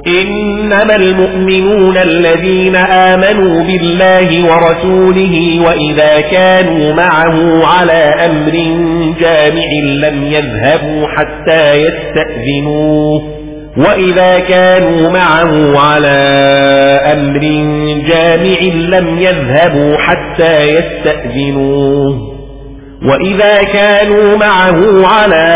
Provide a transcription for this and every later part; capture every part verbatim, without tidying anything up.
إنما المؤمنون الذين آمنوا بالله ورسوله وإذا كانوا معه على أمر جامع لم يذهبوا حتى يستأذنوه وإذا كانوا معه على أمر جامع لم يذهبوا حتى يستأذنوه وإذا كانوا معه على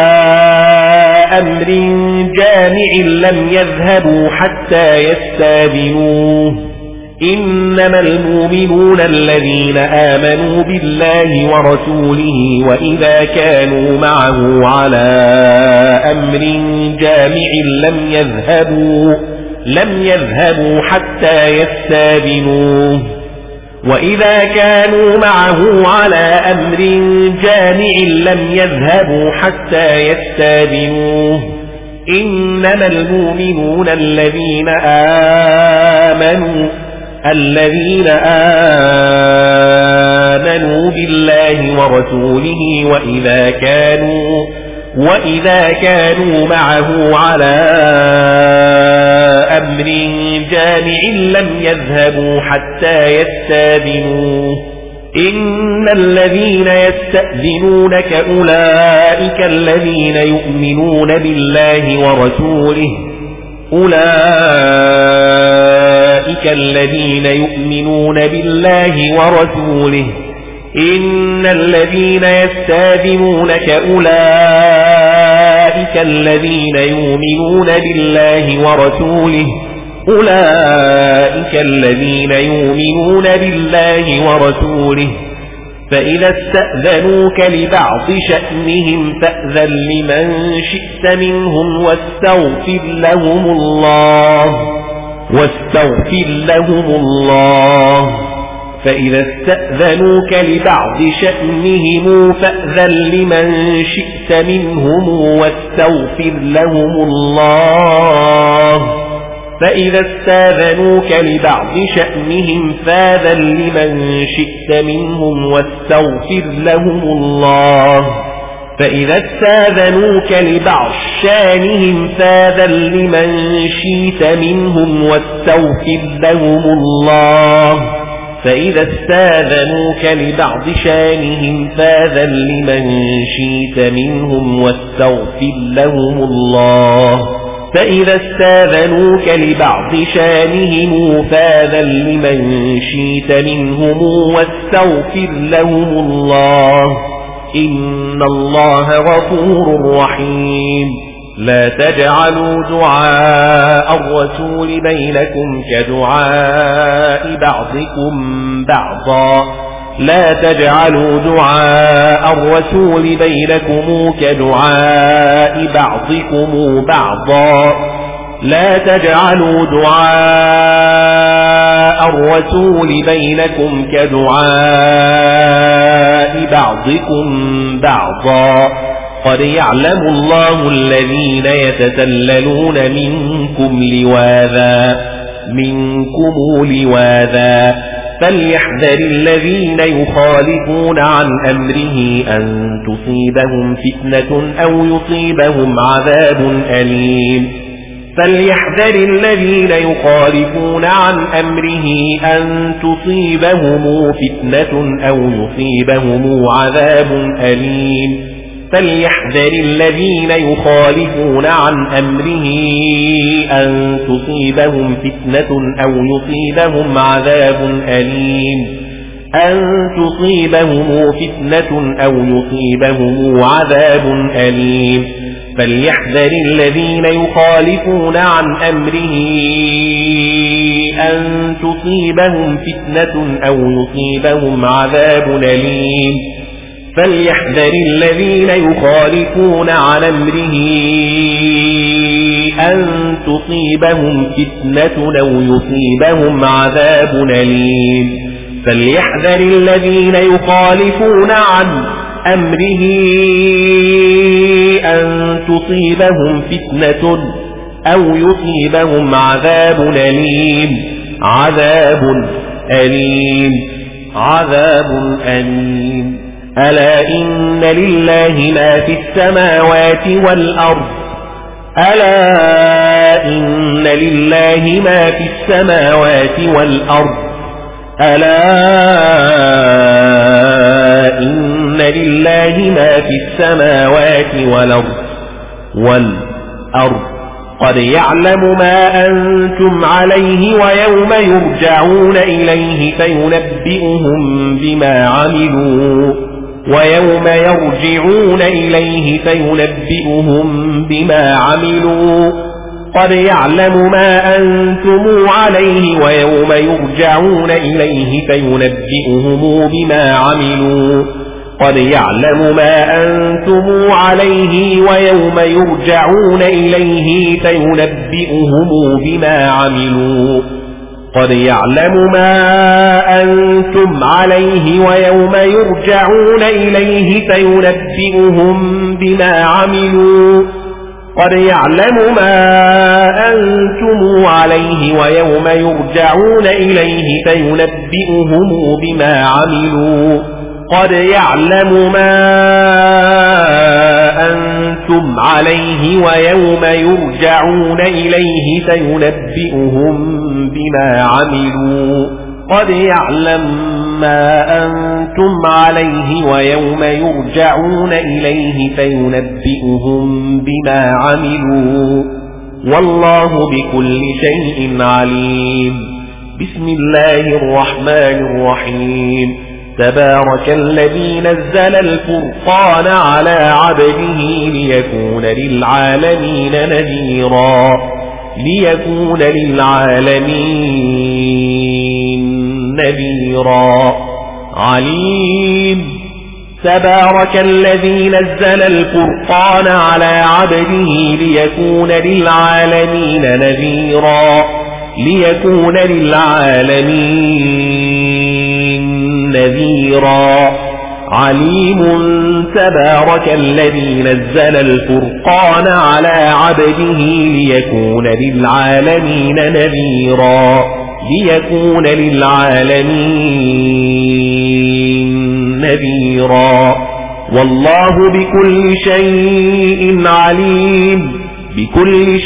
أمر جامع لم يذهبوا حتى يستأذنوه إنما المؤمنون الذين آمنوا بالله ورسوله وإذا كانوا معه على أمر جامع لم يذهبوا لم يذهبوا حتى يستأذنوه وإذا كانوا معه على أمر جامع لم يذهبوا حتى يستأذنوه إنما المؤمنون الذين آمنوا الذين آمنوا بالله ورسوله وإذا كانوا وإذا كانوا معه على أمر جامع لم يذهبوا حتى يستأذنوه إن الذين يستأذنونك أولئك الذين يؤمنون بالله ورسوله أولئك الذين يؤمنون بالله ورسوله إن الذين يستأذنونك أولئك الذين يؤمنون بالله ورسوله أولئك الذين يؤمنون بالله ورسوله فإذا استأذنوك لبعض شأنهم فأذن لمن شئت منهم واستغفر لهم الله واستغفر لهم الله فإذا استأذنوك لبعض شأنهم فأذن لمن شئت منهم واستغفر لهم الله فإذا استأذنوك لبعض شأنهم فأذن لمن شئت منهم واستغفر لهم الله فإذا استأذنوك لبعض شأنهم فأذن لمن شئت منهم واستغفر لهم الله فإذا استأذنوك لبعض شأنهم فأذن لمن شئت منهم واستغفر لهم الله فإذا استأذنوك لبعض شأنهم فأذن لمن شئت منهم واستغفر لهم الله إن الله غفور رحيم لا تجعلوا دعاء الرسول بينكم كدعاء بعضكم بعضا لا تجعلوا دعاء الرسول بينكم كدعاء بعضكم بعضا لا تجعلوا دعاء الرسول بينكم كدعاء بعضكم بعضا قد يعلم الله الذين يتسللون منكم لواذا منكم لواذا فليحذر الذين يخالفون عن أمره أن تصيبهم فتنة أو يصيبهم عذاب أليم فليحذر الذين يخالفون عن أمره أن تصيبهم فتنة أو يصيبهم عذاب أليم فليحذر الذين يخالفون عن أمره أن تصيبهم فتنة أو يصيبهم عذاب أليم أن تصيبهم فتنة أو يصيبهم عذاب أليم فليحذر الذين يخالفون عن أمره أن تصيبهم فتنة أو يصيبهم عذاب أليم فليحذر الذين يخالفون عن أمره أن تصيبهم فتنة أو يصيبهم عذاب أليم فليحذر الذين يخالفون عن أمره أن تصيبهم فتنة أو يصيبهم عذاب أليم عذاب أليم عذاب أليم ألا إن لله ما في السماوات والأرض ألا إن لله ما في السماوات والأرض ألا إن لله ما في السماوات والأرض والأرض قد يعلم ما أنتم عليه ويوم يرجعون إليه فينبئهم بما عملوا ويوم يرجعون إليه فينبئهم بما عملوا قد يعلم ما أنتم عليه ويوم يرجعون إليه فينبئهم بما عملوا قد يعلم ما أنتم عليه ويوم يرجعون إليه فينبئهم بما عملوا قد يعلم ما أنتم عليه ويوم يرجعون إليه فينبئهم بما عملوا قد يعلم ما أنتم عليه ويوم يرجعون إليه فينبئهم بما عملوا قد يعلم ما أنتم عليه ويوم يرجعون إليه فينبئهم بما عملوا قد يعلم ما أنتم عليه ويوم يرجعون إليه فينبئهم بما عملوا والله بكل شيء عليم. بسم الله الرحمن الرحيم. تبارك الذي نزل الفرقان على عبده ليكون للعالمين نذيرا ليكون للعالمين نذيرا عليم. تبارك الذي نزل الفرقان على عبده ليكون للعالمين نذيرا ليكون للعالمين نذيرا عليم. تبارك الذي نزل الفرقان على عبده ليكون للعالمين نذيرا ليكون للعالمين نذيرا والله بكل شيء عليم بكل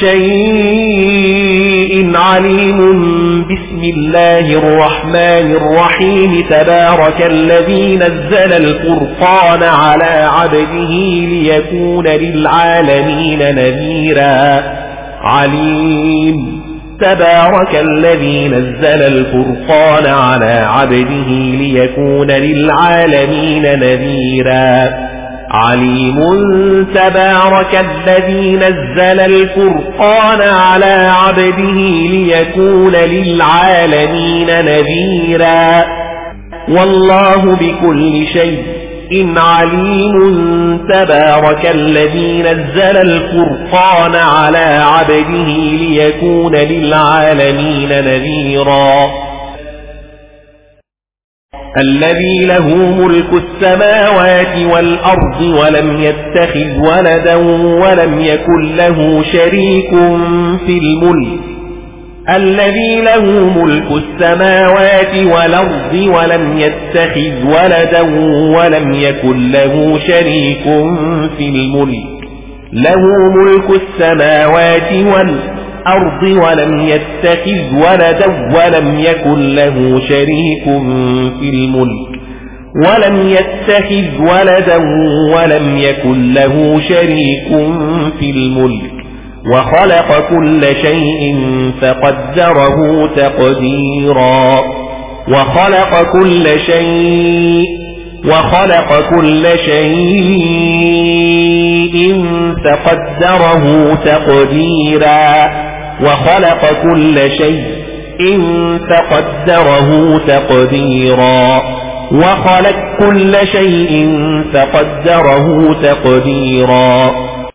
شيء عليم. بسم الله الرحمن الرحيم. تبارك الذي نزل الفرقان على عبده ليكون للعالمين نذيرا عليم. تبارك الذي نزل الفرقان على عبده ليكون للعالمين نذيرا عليم. تبارك الذي نزل الفرقان على عبده ليكون للعالمين نذيرا والله بكل شيء عليم. تبارك الذي نزل الفرقان على عبده ليكون للعالمين نذيرا. الذي له ملك السماوات والأرض ولم يتخذ ولدا ولم يكن له شريك في الملك. الذي له ملك السماوات والأرض ولم يتخذ ولدا ولم يكن له شريك في الملك. له ملك السماوات والأرض ولم يتخذ ولدا ولم يكن له شريك في الملك ولم يتخذ ولدا ولم يكن له شريك في الملك وخلق كل شيء فقدره تقديرا. وخلق كل شيء وخلق كل شيء فقدره تقديرا. وخلق كل شيء فقدره تقديرا. وخلق كل شيء فقدره تقديرا.